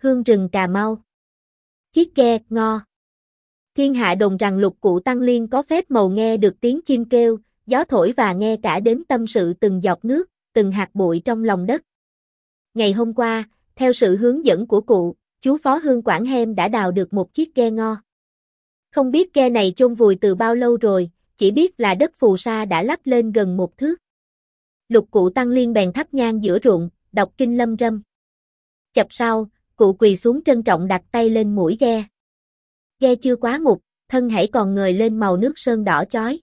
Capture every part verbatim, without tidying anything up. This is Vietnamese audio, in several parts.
hương rừng Cà Mau. Chiếc ghe, ngo. Thiên hạ đồn rằng Lục Cụ Tăng Liên có phép màu nghe được tiếng chim kêu, gió thổi và nghe cả đến tâm sự từng giọt nước, từng hạt bụi trong lòng đất. Ngày hôm qua, theo sự hướng dẫn của cụ, chú Phó Hương Quảng Hem đã đào được một chiếc ghe ngo. Không biết ghe này chôn vùi từ bao lâu rồi, chỉ biết là đất phù sa đã lắp lên gần một thước. Lục Cụ Tăng Liên bèn thắp nhang giữa ruộng, đọc kinh lâm râm. Chập sau, cụ quỳ xuống trân trọng đặt tay lên mũi ghe. Ghe chưa quá ngục, thân hãy còn ngời lên màu nước sơn đỏ chói.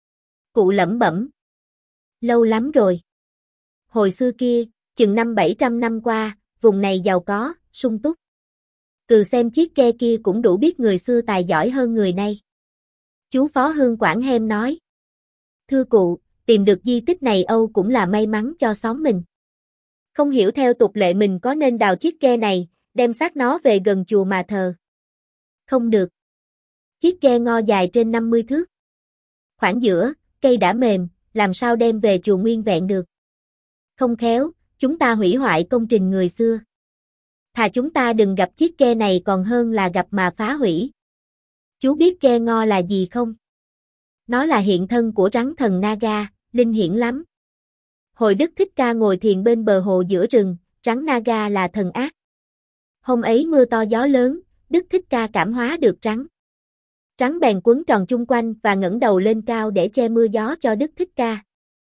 Cụ lẩm bẩm. Lâu lắm rồi. Hồi xưa kia, chừng năm bảy trăm năm qua, vùng này giàu có, sung túc. Cừ xem chiếc ghe kia cũng đủ biết người xưa tài giỏi hơn người nay. Chú Phó Hương Quảng Hem nói. Thưa cụ, tìm được di tích này Âu cũng là may mắn cho xóm mình. Không hiểu theo tục lệ mình có nên đào chiếc ghe này, đem xác nó về gần chùa mà thờ. Không được. Chiếc ghe ngo dài trên năm mươi thước. Khoảng giữa, cây đã mềm, làm sao đem về chùa nguyên vẹn được. Không khéo, chúng ta hủy hoại công trình người xưa. Thà chúng ta đừng gặp chiếc ghe này còn hơn là gặp mà phá hủy. Chú biết ghe ngo là gì không? Nó là hiện thân của rắn thần Naga, linh hiển lắm. Hồi Đức Thích Ca ngồi thiền bên bờ hồ giữa rừng, rắn Naga là thần ác. Hôm ấy mưa to gió lớn, Đức Thích Ca cảm hóa được rắn. Rắn bèn quấn tròn chung quanh và ngẩng đầu lên cao để che mưa gió cho Đức Thích Ca.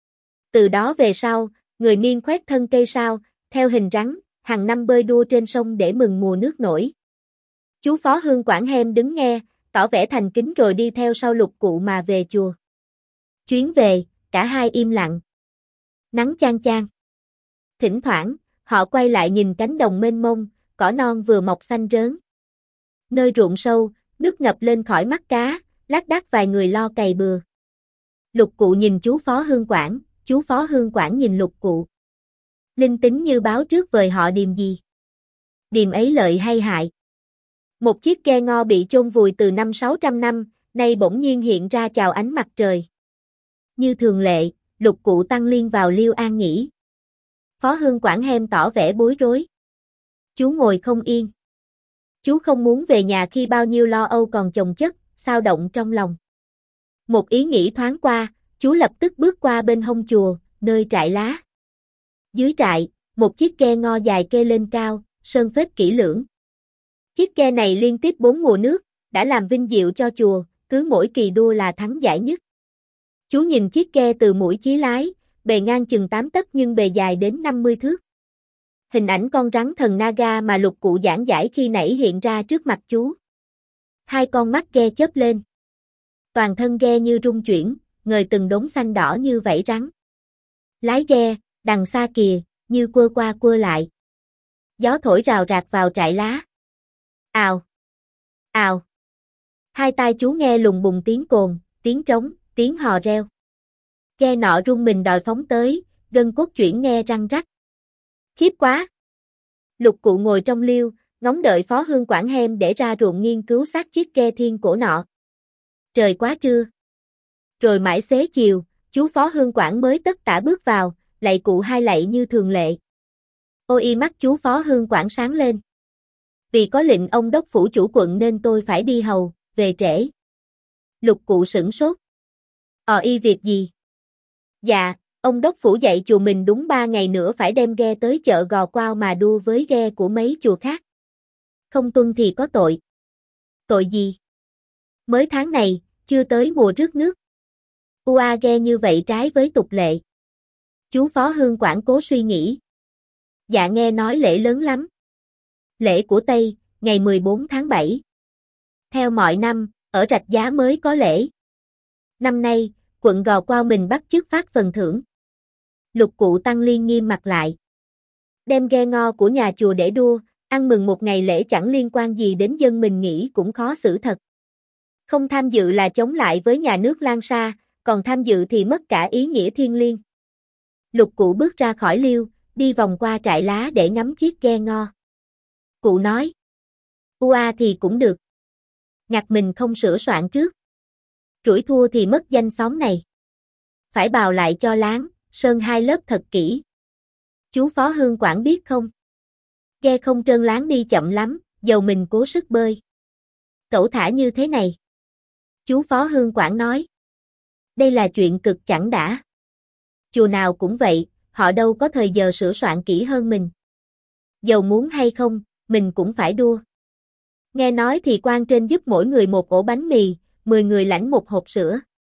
Từ đó về sau, người Miên khoét thân cây sao, theo hình rắn, hàng năm bơi đua trên sông để mừng mùa nước nổi. Chú Phó Hương Quảng Hem đứng nghe, tỏ vẻ thành kính rồi đi theo sau Lục Cụ mà về chùa. Chuyến về, cả hai im lặng. Nắng chang chang. Thỉnh thoảng, họ quay lại nhìn cánh đồng mênh mông, cỏ non vừa mọc xanh rớn. Nơi ruộng sâu, nước ngập lên khỏi mắt cá, lác đác vài người lo cày bừa. Lục Cụ nhìn chú Phó Hương Quảng, chú Phó Hương Quảng nhìn Lục Cụ. Linh tính như báo trước vời họ điềm gì. Điềm ấy lợi hay hại. Một chiếc ghe ngo bị chôn vùi từ năm sáu trăm năm, nay bỗng nhiên hiện ra chào ánh mặt trời. Như thường lệ, Lục Cụ Tăng Liên vào liêu an nghỉ. Phó Hương Quảng Hem tỏ vẻ bối rối. Chú ngồi không yên. Chú không muốn về nhà khi bao nhiêu lo âu còn chồng chất, xao động trong lòng. Một ý nghĩ thoáng qua, chú lập tức bước qua bên hông chùa, nơi trại lá. Dưới trại, một chiếc ghe ngo dài kê lên cao, sơn phết kỹ lưỡng. Chiếc ghe này liên tiếp bốn mùa nước, đã làm vinh diệu cho chùa, cứ mỗi kỳ đua là thắng giải nhất. Chú nhìn chiếc ghe từ mũi chí lái, bề ngang chừng tám tấc nhưng bề dài đến năm mươi thước. Hình ảnh con rắn thần Naga mà Lục Cụ giảng giải khi nãy hiện ra trước mặt chú. Hai con mắt ghe chớp lên. Toàn thân ghe như rung chuyển, ngời từng đốm xanh đỏ như vảy rắn. Lái ghe, đằng xa kìa, như quơ qua quơ lại. Gió thổi rào rạc vào trại lá. Ào! Ào! Hai tai chú nghe lùng bùng tiếng cồn, tiếng trống, tiếng hò reo. Ghe nọ rung mình đòi phóng tới, gân cốt chuyển nghe răng rắc. Khiếp quá! Lục Cụ ngồi trong liêu, ngóng đợi Phó Hương Quảng Hem để ra ruộng nghiên cứu xác chiếc ghe thiên cổ nọ. Trời quá trưa. Rồi mãi xế chiều, chú Phó Hương Quảng mới tất tả bước vào, lạy cụ hai lạy như thường lệ. Ôi mắt chú Phó Hương Quảng sáng lên. Vì có lệnh ông đốc phủ chủ quận nên tôi phải đi hầu, về trễ. Lục Cụ sửng sốt. Ờ y việc gì? Dạ, ông đốc phủ dạy chùa mình đúng ba ngày nữa phải đem ghe tới chợ Gò Quao mà đua với ghe của mấy chùa khác. Không tuân thì có tội. Tội gì? Mới tháng này, chưa tới mùa rước nước. Ua ghe như vậy trái với tục lệ. Chú Phó Hương Quảng cố suy nghĩ. Dạ nghe nói lễ lớn lắm. Lễ của Tây, ngày mười bốn tháng bảy. Theo mọi năm, ở Rạch Giá mới có lễ. Năm nay, quận Gò Quao mình bắt chước phát phần thưởng. Lục Cụ Tăng Liên nghiêm mặt lại. Đem ghe ngo của nhà chùa để đua, ăn mừng một ngày lễ chẳng liên quan gì đến dân mình nghĩ cũng khó xử thật. Không tham dự là chống lại với nhà nước Lan Sa, còn tham dự thì mất cả ý nghĩa thiêng liêng. Lục Cụ bước ra khỏi liêu, đi vòng qua trại lá để ngắm chiếc ghe ngo. Cụ nói. Ua thì cũng được. Ngặt mình không sửa soạn trước. Rủi thua thì mất danh xóm này. Phải bào lại cho láng, sơn hai lớp thật kỹ. Chú Phó Hương Quảng biết không? Ghe không trơn láng đi chậm lắm, dầu mình cố sức bơi. Cẩu thả như thế này. Chú Phó Hương Quảng nói. Đây là chuyện cực chẳng đã. Chùa nào cũng vậy, họ đâu có thời giờ sửa soạn kỹ hơn mình. Dầu muốn hay không, mình cũng phải đua. Nghe nói thì quan trên giúp mỗi người một ổ bánh mì, mười người lãnh một hộp sữa.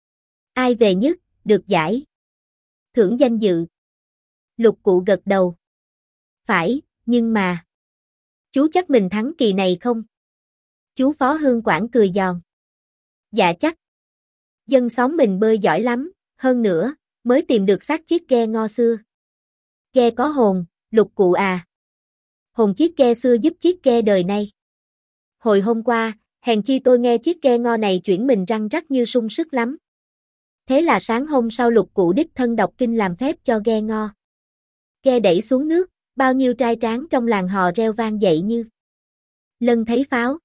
Ai về nhất, được giải. Thưởng danh dự. Lục Cụ gật đầu. Phải, nhưng mà... Chú chắc mình thắng kỳ này không? Chú Phó Hương Quảng cười giòn. Dạ chắc. Dân xóm mình bơi giỏi lắm, hơn nữa, mới tìm được xác chiếc ghe ngo xưa. Ghe có hồn, Lục Cụ à. Hồn chiếc ghe xưa giúp chiếc ghe đời nay. Hồi hôm qua, hèn chi tôi nghe chiếc ghe ngo này chuyển mình răng rắc như sung sức lắm. Thế là sáng hôm sau Lục Cụ đích thân đọc kinh làm phép cho ghe ngo. Ghe đẩy xuống nước, bao nhiêu trai tráng trong làng hò reo vang dậy như lân thấy pháo.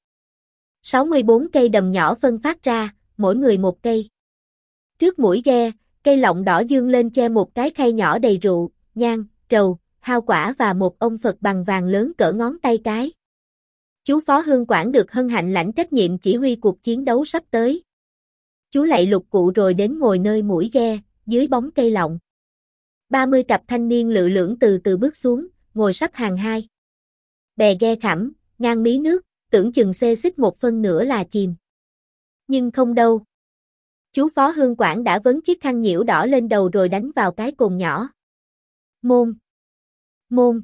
sáu mươi bốn cây đầm nhỏ phân phát ra, mỗi người một cây. Trước mũi ghe, cây lọng đỏ dương lên che một cái khay nhỏ đầy rượu, nhang, trầu, hao quả và một ông Phật bằng vàng lớn cỡ ngón tay cái. Chú Phó Hương Quảng được hân hạnh lãnh trách nhiệm chỉ huy cuộc chiến đấu sắp tới. Chú lạy Lục Cụ rồi đến ngồi nơi mũi ghe, dưới bóng cây lọng. ba mươi cặp thanh niên lự lưỡng từ từ bước xuống, ngồi sắp hàng hai. Bè ghe khẳm, ngang mí nước, tưởng chừng xê xích một phân nữa là chìm. Nhưng không đâu. Chú Phó Hương Quảng đã vấn chiếc khăn nhiễu đỏ lên đầu rồi đánh vào cái cồn nhỏ. Môn. Môn.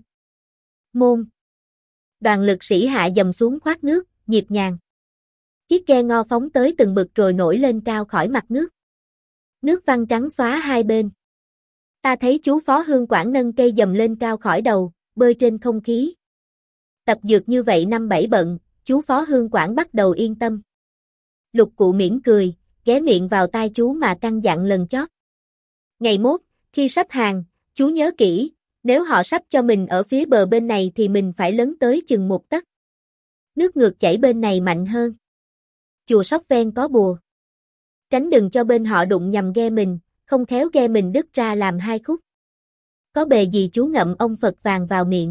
Môn. Đoàn lực sĩ hạ dầm xuống khoát nước, nhịp nhàng. Chiếc ghe ngo phóng tới từng bực rồi nổi lên cao khỏi mặt nước. Nước văng trắng xóa hai bên. Ta thấy chú Phó Hương Quảng nâng cây dầm lên cao khỏi đầu, bơi trên không khí. Tập dượt như vậy năm bảy bận, chú Phó Hương Quảng bắt đầu yên tâm. Lục Cụ mỉm cười, ghé miệng vào tai chú mà căn dặn lần chót. Ngày mốt, khi sắp hàng, chú nhớ kỹ, nếu họ sắp cho mình ở phía bờ bên này thì mình phải lấn tới chừng một tấc. Nước ngược chảy bên này mạnh hơn. Chùa Sóc ven có bùa. Tránh đừng cho bên họ đụng nhầm ghe mình, không khéo ghe mình đứt ra làm hai khúc. Có bề gì chú ngậm ông Phật vàng vào miệng.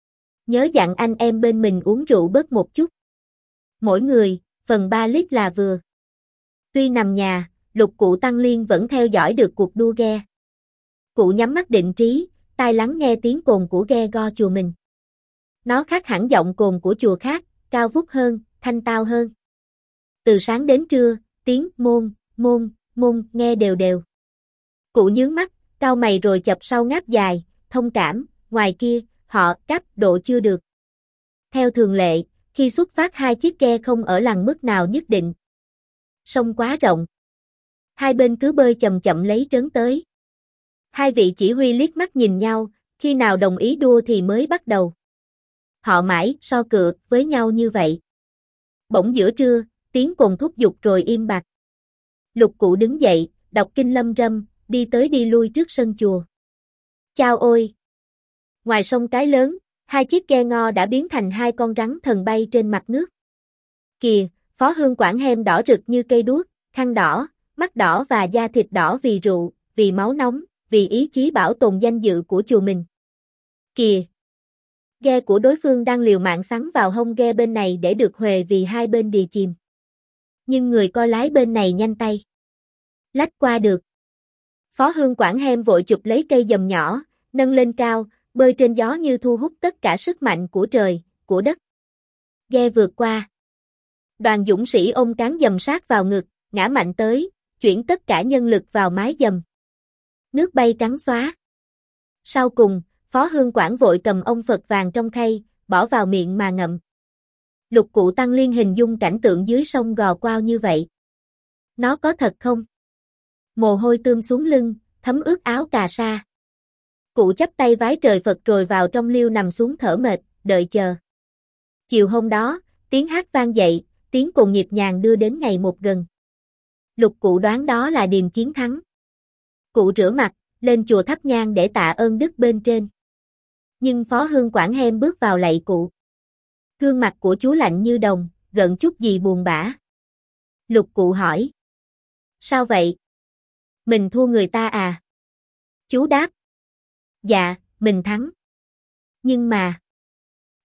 Nhớ dặn anh em bên mình uống rượu bớt một chút. Mỗi người, phần ba lít là vừa. Tuy nằm nhà, Lục Cụ Tăng Liên vẫn theo dõi được cuộc đua ghe. Cụ nhắm mắt định trí, tai lắng nghe tiếng cồn của ghe go chùa mình. Nó khác hẳn giọng cồn của chùa khác, cao vút hơn, thanh tao hơn. Từ sáng đến trưa, tiếng môn, môn, môn nghe đều đều. Cụ nhướng mắt, cau mày rồi chập sau ngáp dài, thông cảm, ngoài kia, họ cáp độ chưa được. Theo thường lệ, khi xuất phát hai chiếc ghe không ở lằn mức nào nhất định. Sông quá rộng. Hai bên cứ bơi chậm chậm lấy trớn tới. Hai vị chỉ huy liếc mắt nhìn nhau, khi nào đồng ý đua thì mới bắt đầu. Họ mãi so cược với nhau như vậy. Bỗng giữa trưa, tiếng cồn thúc giục rồi im bặt. Lục Cụ đứng dậy, đọc kinh lâm râm, đi tới đi lui trước sân chùa. Chao ôi! Ngoài sông cái lớn, hai chiếc ghe ngo đã biến thành hai con rắn thần bay trên mặt nước. Kìa, Phó Hương Quảng hem đỏ rực như cây đuốc, khăn đỏ, mắt đỏ và da thịt đỏ vì rượu, vì máu nóng, vì ý chí bảo tồn danh dự của chùa mình. Kìa! Ghe của đối phương đang liều mạng sắn vào hông ghe bên này để được huề vì hai bên đìa chìm. Nhưng người coi lái bên này nhanh tay. Lách qua được. Phó Hương Quảng hem vội chụp lấy cây dầm nhỏ, nâng lên cao, bơi trên gió như thu hút tất cả sức mạnh của trời, của đất. Ghe vượt qua. Đoàn dũng sĩ ôm cán dầm sát vào ngực, ngã mạnh tới, chuyển tất cả nhân lực vào mái dầm. Nước bay trắng xóa. Sau cùng, Phó Hương Quảng vội cầm ông Phật vàng trong khay, bỏ vào miệng mà ngậm. Lục Cụ Tăng Liên hình dung cảnh tượng dưới sông Gò Quao như vậy. Nó có thật không? Mồ hôi tươm xuống lưng, thấm ướt áo cà sa. Cụ chắp tay vái trời Phật rồi vào trong liêu nằm xuống thở mệt, đợi chờ. Chiều hôm đó, tiếng hát vang dậy, tiếng cồn nhịp nhàng đưa đến ngày một gần. Lục Cụ đoán đó là điềm chiến thắng. Cụ rửa mặt, lên chùa thắp nhang để tạ ơn đức bên trên. Nhưng Phó Hương Quảng hem bước vào lạy cụ. Gương mặt của chú lạnh như đồng, gợn chút gì buồn bã. Lục Cụ hỏi. Sao vậy? Mình thua người ta à? Chú đáp. Dạ, mình thắng. Nhưng mà.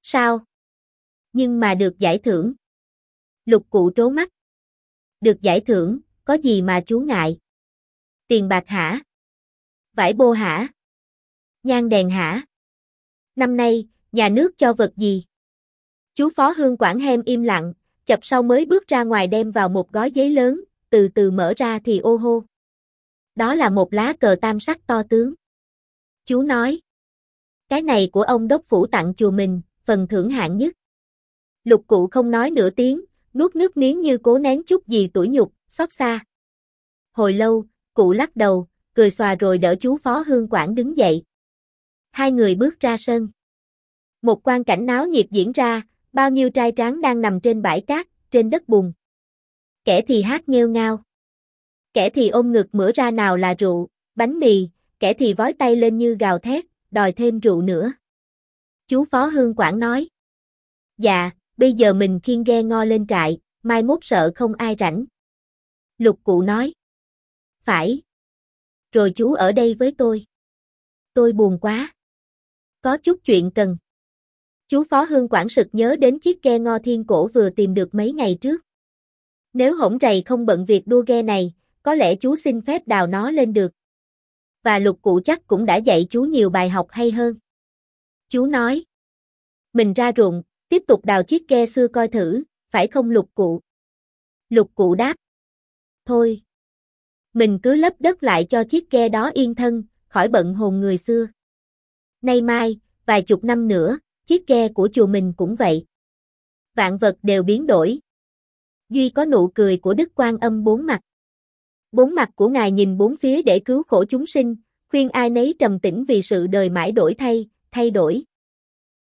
Sao? Nhưng mà được giải thưởng. Lục Cụ trố mắt. Được giải thưởng, có gì mà chú ngại? Tiền bạc hả? Vải bô hả? Nhang đèn hả? Năm nay, nhà nước cho vật gì? Chú Phó Hương Quản hem im lặng, chập sau mới bước ra ngoài đem vào một gói giấy lớn, từ từ mở ra thì ô hô. Đó là một lá cờ tam sắc to tướng. Chú nói. Cái này của ông đốc phủ tặng chùa mình, phần thưởng hạng nhất. Lục Cụ không nói nửa tiếng, nuốt nước miếng như cố nén chút gì tủi nhục, xót xa. Hồi lâu, Cụ lắc đầu, cười xòa rồi đỡ chú Phó Hương Quản đứng dậy. Hai người bước ra sân. Một quang cảnh náo nhiệt diễn ra, bao nhiêu trai tráng đang nằm trên bãi cát, trên đất bùn. Kẻ thì hát nghêu ngao. Kẻ thì ôm ngực mửa ra nào là rượu, bánh mì, kẻ thì vói tay lên như gào thét, đòi thêm rượu nữa. Chú Phó Hương Quản nói. Dạ, bây giờ mình khiêng ghe ngo lên trại, mai mốt sợ không ai rảnh. Lục Cụ nói. Phải. Rồi chú ở đây với tôi. Tôi buồn quá. Có chút chuyện cần. Chú Phó Hương Quản sực nhớ đến chiếc ghe ngo thiên cổ vừa tìm được mấy ngày trước. Nếu hổng rầy không bận việc đua ghe này, có lẽ chú xin phép đào nó lên được. Và Lục Cụ chắc cũng đã dạy chú nhiều bài học hay hơn. Chú nói. Mình ra ruộng, tiếp tục đào chiếc ghe xưa coi thử, phải không Lục Cụ? Lục Cụ đáp. Thôi. Mình cứ lấp đất lại cho chiếc ghe đó yên thân, khỏi bận hồn người xưa. Nay mai, vài chục năm nữa, chiếc ghe của chùa mình cũng vậy. Vạn vật đều biến đổi. Duy có nụ cười của Đức Quan Âm bốn mặt. Bốn mặt của Ngài nhìn bốn phía để cứu khổ chúng sinh, khuyên ai nấy trầm tĩnh vì sự đời mãi đổi thay, thay đổi.